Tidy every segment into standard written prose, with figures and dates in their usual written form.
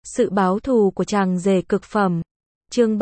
Sự báo thù của chàng rể cực phẩm. Chương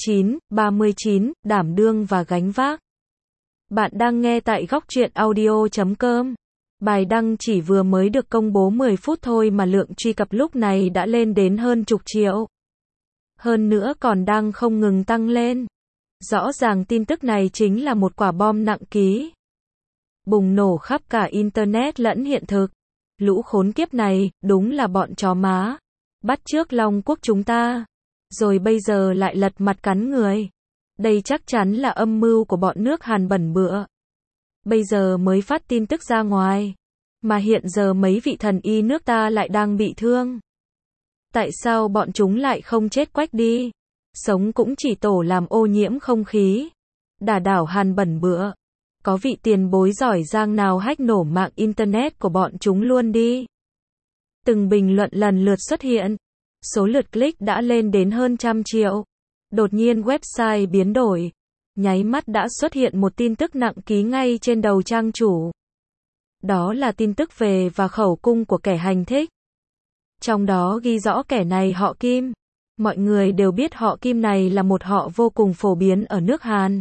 39, đảm đương và gánh vác. Bạn đang nghe tại góc truyện audio.com. Bài đăng chỉ vừa mới được công bố 10 phút thôi mà lượng truy cập lúc này đã lên đến hơn chục triệu. Hơn nữa còn đang không ngừng tăng lên. Rõ ràng tin tức này chính là một quả bom nặng ký. Bùng nổ khắp cả internet lẫn hiện thực. Lũ khốn kiếp này, đúng là bọn chó má. Bắt chước Long Quốc chúng ta. Rồi bây giờ lại lật mặt cắn người. Đây chắc chắn là âm mưu của bọn nước Hàn bẩn bựa. Bây giờ mới phát tin tức ra ngoài. Mà hiện giờ mấy vị thần y nước ta lại đang bị thương. Tại sao bọn chúng lại không chết quách đi? Sống cũng chỉ tổ làm ô nhiễm không khí. Đả đảo Hàn bẩn bựa. Có vị tiền bối giỏi giang nào hack nổ mạng internet của bọn chúng luôn đi. Từng bình luận lần lượt xuất hiện. Số lượt click đã lên đến hơn 100 triệu. Đột nhiên website biến đổi. Nháy mắt đã xuất hiện một tin tức nặng ký ngay trên đầu trang chủ. Đó là tin tức về và khẩu cung của kẻ hành thích. Trong đó ghi rõ kẻ này họ Kim. Mọi người đều biết họ Kim này là một họ vô cùng phổ biến ở nước Hàn.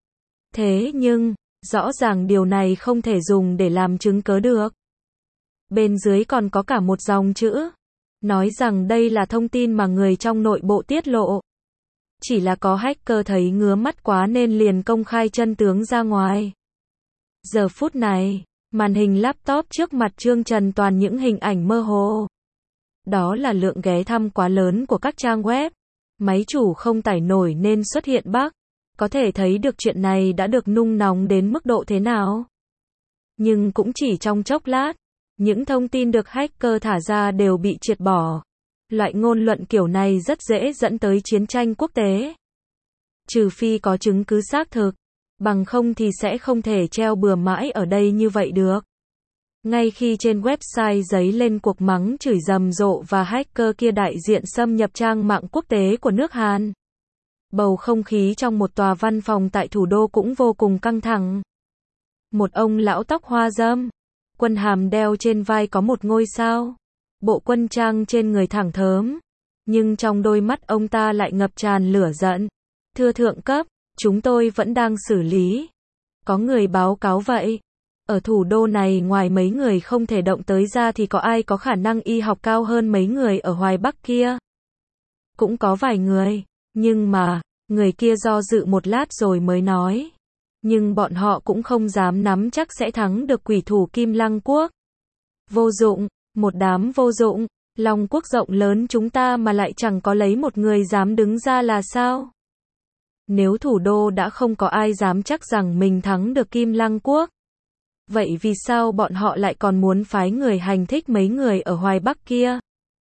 Thế nhưng, rõ ràng điều này không thể dùng để làm chứng cớ được. Bên dưới còn có cả một dòng chữ. Nói rằng đây là thông tin mà người trong nội bộ tiết lộ. Chỉ là có hacker thấy ngứa mắt quá nên liền công khai chân tướng ra ngoài. Giờ phút này, màn hình laptop trước mặt Trương Trần toàn những hình ảnh mơ hồ. Đó là lượng ghé thăm quá lớn của các trang web. Máy chủ không tải nổi nên xuất hiện bug. Có thể thấy được chuyện này đã được nung nóng đến mức độ thế nào. Nhưng cũng chỉ trong chốc lát. Những thông tin được hacker thả ra đều bị triệt bỏ. Loại ngôn luận kiểu này rất dễ dẫn tới chiến tranh quốc tế. Trừ phi có chứng cứ xác thực. Bằng không thì sẽ không thể treo bừa mãi ở đây như vậy được. Ngay khi trên website dấy lên cuộc mắng chửi rầm rộ và hacker kia đại diện xâm nhập trang mạng quốc tế của nước Hàn. Bầu không khí trong một tòa văn phòng tại thủ đô cũng vô cùng căng thẳng. Một ông lão tóc hoa râm. Quân hàm đeo trên vai có một ngôi sao. Bộ quân trang trên người thẳng thớm. Nhưng trong đôi mắt ông ta lại ngập tràn lửa giận. Thưa thượng cấp, chúng tôi vẫn đang xử lý. Có người báo cáo vậy. Ở thủ đô này ngoài mấy người không thể động tới ra thì có ai có khả năng y học cao hơn mấy người ở Hoài Bắc kia? Cũng có vài người. Nhưng mà, người kia do dự một lát rồi mới nói. Nhưng bọn họ cũng không dám nắm chắc sẽ thắng được quỷ thủ Kim Lăng Quốc. Vô dụng, một đám vô dụng, Long Quốc rộng lớn chúng ta mà lại chẳng có lấy một người dám đứng ra là sao? Nếu thủ đô đã không có ai dám chắc rằng mình thắng được Kim Lăng Quốc. Vậy vì sao bọn họ lại còn muốn phái người hành thích mấy người ở Hoài Bắc kia?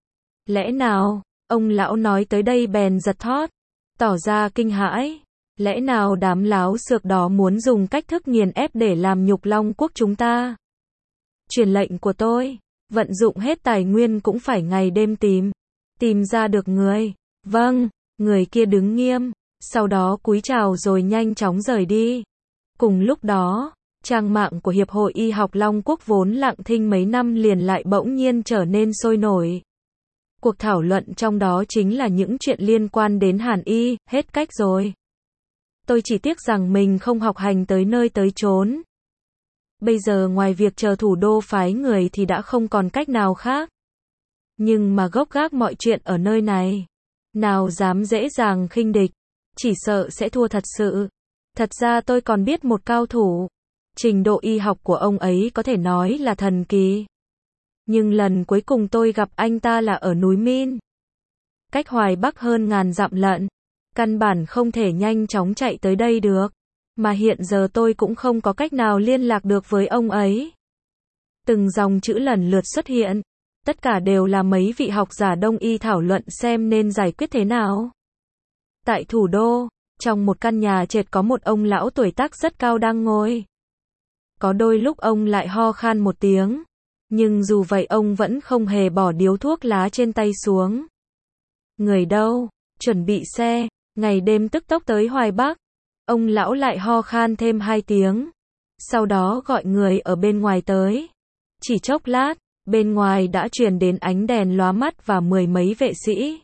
Lẽ nào, ông lão nói tới đây bèn giật thót, tỏ ra kinh hãi. Lẽ nào đám láo xược đó muốn dùng cách thức nghiền ép để làm nhục Long Quốc chúng ta? Truyền lệnh của tôi, vận dụng hết tài nguyên cũng phải ngày đêm tìm ra được người. Vâng, người kia đứng nghiêm, sau đó cúi chào rồi nhanh chóng rời đi. Cùng lúc đó, trang mạng của Hiệp hội Y học Long Quốc vốn lặng thinh mấy năm liền lại bỗng nhiên trở nên sôi nổi. Cuộc thảo luận trong đó chính là những chuyện liên quan đến Hàn Y, hết cách rồi. Tôi chỉ tiếc rằng mình không học hành tới nơi tới chốn. Bây giờ ngoài việc chờ thủ đô phái người thì đã không còn cách nào khác. Nhưng mà gốc gác mọi chuyện ở nơi này. Nào dám dễ dàng khinh địch. Chỉ sợ sẽ thua thật sự. Thật ra tôi còn biết một cao thủ. Trình độ y học của ông ấy có thể nói là thần kỳ. Nhưng lần cuối cùng tôi gặp anh ta là ở núi Min. Cách Hoài Bắc hơn ngàn dặm lận. Căn bản không thể nhanh chóng chạy tới đây được. Mà hiện giờ tôi cũng không có cách nào liên lạc được với ông ấy. Từng dòng chữ lần lượt xuất hiện. Tất cả đều là mấy vị học giả Đông y thảo luận xem nên giải quyết thế nào. Tại thủ đô, trong một căn nhà trệt có một ông lão tuổi tác rất cao đang ngồi. Có đôi lúc ông lại ho khan một tiếng. Nhưng dù vậy ông vẫn không hề bỏ điếu thuốc lá trên tay xuống. Người đâu? Chuẩn bị xe. Ngày đêm tức tốc tới Hoài Bắc. Ông lão lại ho khan thêm 2 tiếng. Sau đó gọi người ở bên ngoài tới. Chỉ chốc lát, Bên ngoài đã truyền đến ánh đèn lóa mắt và mười mấy vệ sĩ.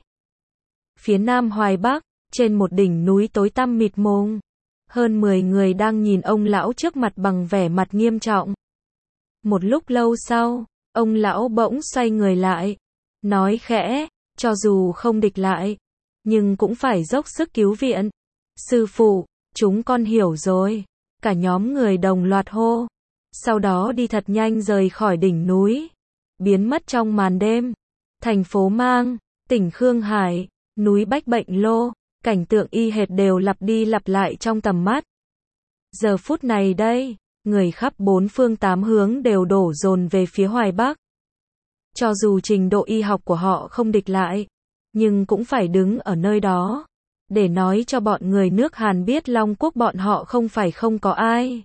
Phía nam Hoài Bắc, trên một đỉnh núi tối tăm mịt mùng, hơn 10 người đang nhìn ông lão trước mặt bằng vẻ mặt nghiêm trọng. Một lúc lâu sau, ông lão bỗng xoay người lại, nói khẽ, cho dù không địch lại, nhưng cũng phải dốc sức cứu viện. Sư phụ, chúng con hiểu rồi. Cả nhóm người đồng loạt hô. Sau đó đi thật nhanh rời khỏi đỉnh núi, biến mất trong màn đêm. Thành phố Mang, tỉnh Khương Hải, núi Bách Bệnh Lô, cảnh tượng y hệt đều lặp đi lặp lại trong tầm mắt. Giờ phút này đây, người khắp bốn phương tám hướng đều đổ dồn về phía Hoài Bắc. Cho dù trình độ y học của họ không địch lại, nhưng cũng phải đứng ở nơi đó, để nói cho bọn người nước Hàn biết Long Quốc bọn họ không phải không có ai.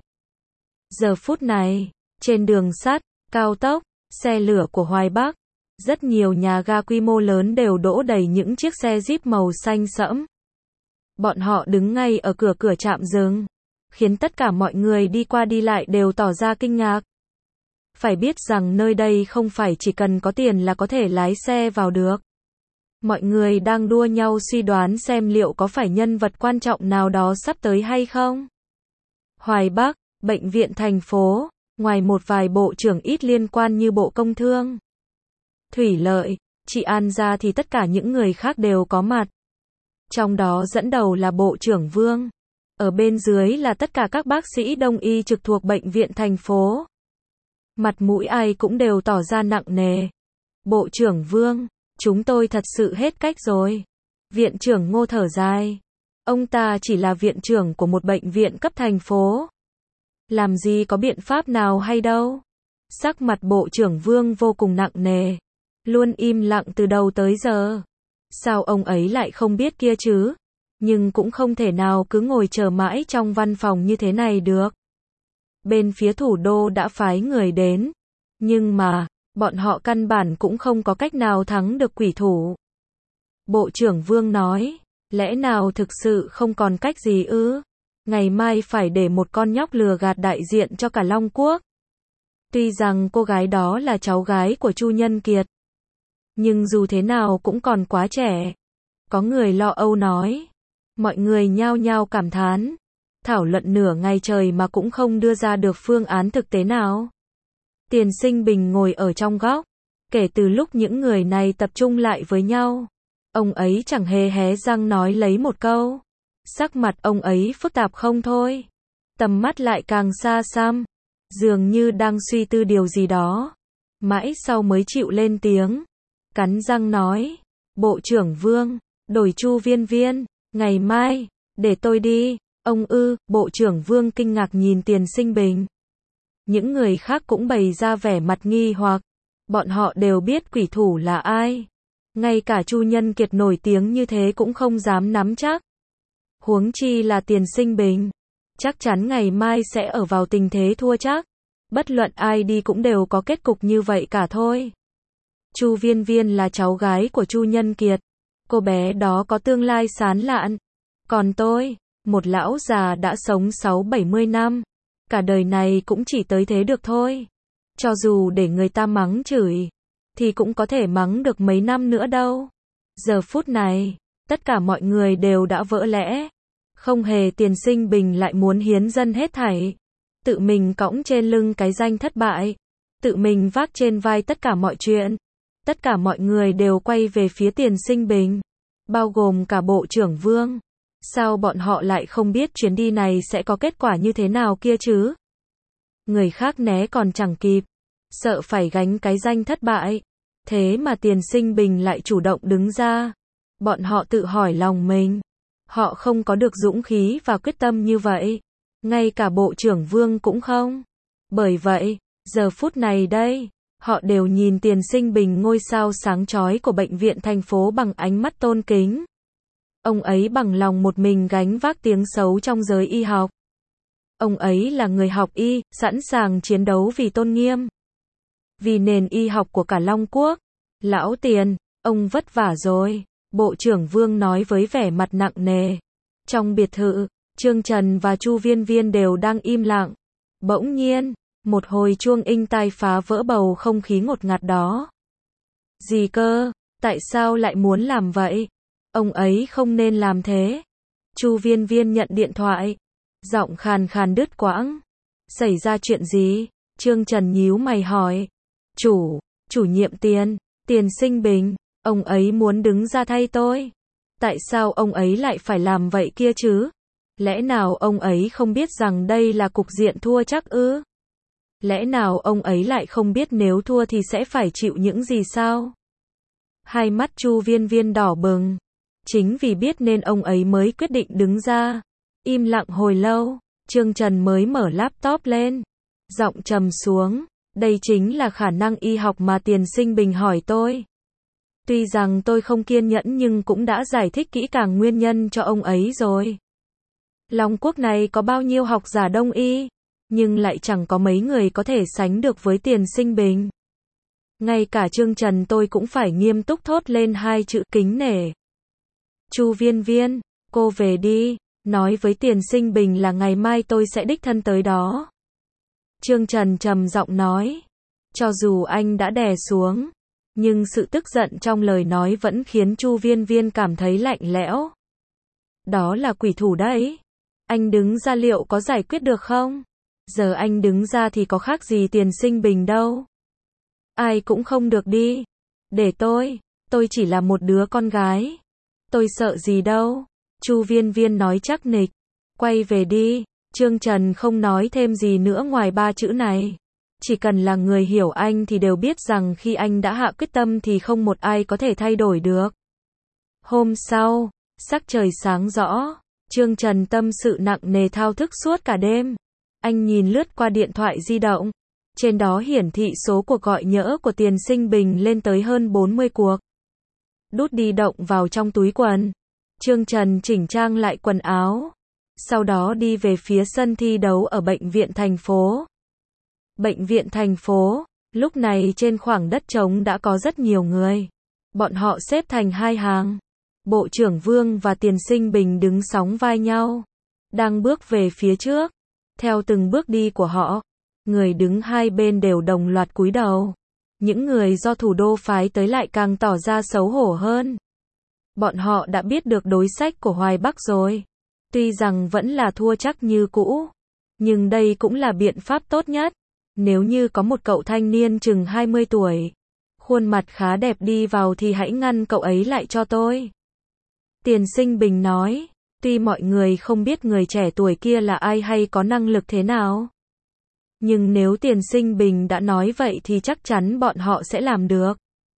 Giờ phút này, trên đường sắt, cao tốc, xe lửa của Hoài Bắc, rất nhiều nhà ga quy mô lớn đều đỗ đầy những chiếc xe Jeep màu xanh sẫm. Bọn họ đứng ngay ở cửa trạm dừng, khiến tất cả mọi người đi qua đi lại đều tỏ ra kinh ngạc. Phải biết rằng nơi đây không phải chỉ cần có tiền là có thể lái xe vào được. Mọi người đang đua nhau suy đoán xem liệu có phải nhân vật quan trọng nào đó sắp tới hay không. Hoài Bắc, bệnh viện thành phố, ngoài một vài bộ trưởng ít liên quan như Bộ Công Thương, Thủy Lợi, Trị An ra thì tất cả những người khác đều có mặt. Trong đó dẫn đầu là Bộ trưởng Vương. Ở bên dưới là tất cả các bác sĩ đông y trực thuộc bệnh viện thành phố. Mặt mũi ai cũng đều tỏ ra nặng nề. Bộ trưởng Vương, chúng tôi thật sự hết cách rồi. Viện trưởng Ngô thở dài. Ông ta chỉ là viện trưởng của một bệnh viện cấp thành phố. Làm gì có biện pháp nào hay đâu. Sắc mặt Bộ trưởng Vương vô cùng nặng nề. Luôn im lặng từ đầu tới giờ. Sao ông ấy lại không biết kia chứ? Nhưng cũng không thể nào cứ ngồi chờ mãi trong văn phòng như thế này được. Bên phía thủ đô đã phái người đến. Nhưng mà, bọn họ căn bản cũng không có cách nào thắng được quỷ thủ. Bộ trưởng Vương nói, lẽ nào thực sự không còn cách gì ư? Ngày mai phải để một con nhóc lừa gạt đại diện cho cả Long Quốc. Tuy rằng cô gái đó là cháu gái của Chu Nhân Kiệt, nhưng dù thế nào cũng còn quá trẻ. Có người lo âu nói. Mọi người nhao nhao cảm thán. Thảo luận nửa ngày trời mà cũng không đưa ra được phương án thực tế nào. Tiền Sinh Bình ngồi ở trong góc. Kể từ lúc những người này tập trung lại với nhau, ông ấy chẳng hề hé răng nói lấy một câu. Sắc mặt ông ấy phức tạp không thôi. Tầm mắt lại càng xa xăm, dường như đang suy tư điều gì đó. Mãi sau mới chịu lên tiếng. Cắn răng nói, Bộ trưởng Vương, đổi Chu Viên Viên, ngày mai, để tôi đi. Ông ư? Bộ trưởng Vương kinh ngạc nhìn Tiền Sinh Bình. Những người khác cũng bày ra vẻ mặt nghi hoặc. Bọn họ đều biết quỷ thủ là ai. Ngay cả Chu Nhân Kiệt nổi tiếng như thế cũng không dám nắm chắc. Huống chi là Tiền Sinh Bình. Chắc chắn ngày mai sẽ ở vào tình thế thua chắc. Bất luận ai đi cũng đều có kết cục như vậy cả thôi. Chu Viên Viên là cháu gái của Chu Nhân Kiệt. Cô bé đó có tương lai sáng lạn. Còn tôi, một lão già đã sống 60-70 năm, cả đời này cũng chỉ tới thế được thôi. Cho dù để người ta mắng chửi, thì cũng có thể mắng được mấy năm nữa đâu. Giờ phút này, tất cả mọi người đều đã vỡ lẽ. Không hề Tiền Sinh Bình lại muốn hiến dân hết thảy. Tự mình cõng trên lưng cái danh thất bại. Tự mình vác trên vai tất cả mọi chuyện. Tất cả mọi người đều quay về phía Tiền Sinh Bình, bao gồm cả Bộ trưởng Vương. Sao bọn họ lại không biết chuyến đi này sẽ có kết quả như thế nào kia chứ? Người khác né còn chẳng kịp, sợ phải gánh cái danh thất bại. Thế mà Tiền Sinh Bình lại chủ động đứng ra. Bọn họ tự hỏi lòng mình. Họ không có được dũng khí và quyết tâm như vậy. Ngay cả Bộ trưởng Vương cũng không. Bởi vậy, giờ phút này đây, họ đều nhìn Tiền Sinh Bình ngôi sao sáng chói của bệnh viện thành phố bằng ánh mắt tôn kính. Ông ấy bằng lòng một mình gánh vác tiếng xấu trong giới y học. Ông ấy là người học y, sẵn sàng chiến đấu vì tôn nghiêm. Vì nền y học của cả Long Quốc. Lão Tiền, ông vất vả rồi. Bộ trưởng Vương nói với vẻ mặt nặng nề. Trong biệt thự, Trương Trần và Chu Viên Viên đều đang im lặng. Bỗng nhiên, Một hồi chuông inh tai phá vỡ bầu không khí ngột ngạt đó. Gì cơ? Tại sao lại muốn làm vậy? Ông ấy không nên làm thế. Chu Viên Viên nhận điện thoại. Giọng khàn khàn đứt quãng. Xảy ra chuyện gì? Trương Trần nhíu mày hỏi. Chủ nhiệm Tiền Sinh Bình, ông ấy muốn đứng ra thay tôi. Tại sao ông ấy lại phải làm vậy kia chứ? Lẽ nào ông ấy không biết rằng đây là cục diện thua chắc ư? Lẽ nào ông ấy lại không biết nếu thua thì sẽ phải chịu những gì sao? Hai mắt Chu Viên Viên đỏ bừng. Chính vì biết nên ông ấy mới quyết định đứng ra. Im lặng hồi lâu, Trương Trần mới mở laptop lên. Giọng trầm xuống. Đây chính là khả năng y học mà Tiền Sinh Bình hỏi tôi. Tuy rằng tôi không kiên nhẫn nhưng cũng đã giải thích kỹ càng nguyên nhân cho ông ấy rồi. Long Quốc này có bao nhiêu học giả đông y, nhưng lại chẳng có mấy người có thể sánh được với Tiền Sinh Bình. Ngay cả Trương Trần tôi cũng phải nghiêm túc thốt lên hai chữ kính nể. Chu Viên Viên, cô về đi, nói với Tiền Sinh Bình là ngày mai tôi sẽ đích thân tới đó. Trương Trần trầm giọng nói. Cho dù anh đã đè xuống, nhưng sự tức giận trong lời nói vẫn khiến Chu Viên Viên cảm thấy lạnh lẽo. Đó là quỷ thủ đấy. Anh đứng ra liệu có giải quyết được không? Giờ anh đứng ra thì có khác gì Tiền Sinh Bình đâu. Ai cũng không được đi. Để tôi chỉ là một đứa con gái. Tôi sợ gì đâu. Chu Viên Viên nói chắc nịch. Quay về đi. Trương Trần không nói thêm gì nữa ngoài ba chữ này. Chỉ cần là người hiểu anh thì đều biết rằng khi anh đã hạ quyết tâm thì không một ai có thể thay đổi được. Hôm sau, sắc trời sáng rõ, Trương Trần tâm sự nặng nề thao thức suốt cả đêm. Anh nhìn lướt qua điện thoại di động. Trên đó hiển thị số cuộc gọi nhỡ của Tiền Sinh Bình lên tới hơn 40 cuộc. Đút di động vào trong túi quần. Trương Trần chỉnh trang lại quần áo. Sau đó đi về phía sân thi đấu ở bệnh viện thành phố. Bệnh viện thành phố, lúc này trên khoảng đất trống đã có rất nhiều người. Bọn họ xếp thành hai hàng. Bộ trưởng Vương và Tiền Sinh Bình đứng sóng vai nhau. Đang bước về phía trước. Theo từng bước đi của họ, người đứng hai bên đều đồng loạt cúi đầu. Những người do thủ đô phái tới lại càng tỏ ra xấu hổ hơn. Bọn họ đã biết được đối sách của Hoài Bắc rồi. Tuy rằng vẫn là thua chắc như cũ, nhưng đây cũng là biện pháp tốt nhất. Nếu như có một cậu thanh niên chừng 20 tuổi, khuôn mặt khá đẹp đi vào thì hãy ngăn cậu ấy lại cho tôi. Tiền Sinh Bình nói, tuy mọi người không biết người trẻ tuổi kia là ai hay có năng lực thế nào. Nhưng nếu Tiền Sinh Bình đã nói vậy thì chắc chắn bọn họ sẽ làm được.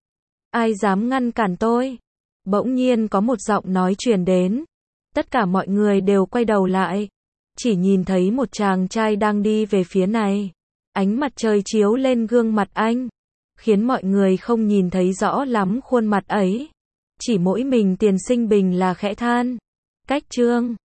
Ai dám ngăn cản tôi? Bỗng nhiên có một giọng nói truyền đến. Tất cả mọi người đều quay đầu lại. Chỉ nhìn thấy một chàng trai đang đi về phía này. Ánh mặt trời chiếu lên gương mặt anh, khiến mọi người không nhìn thấy rõ lắm khuôn mặt ấy. Chỉ mỗi mình Tiền Sinh Bình là khẽ than. Cách Trương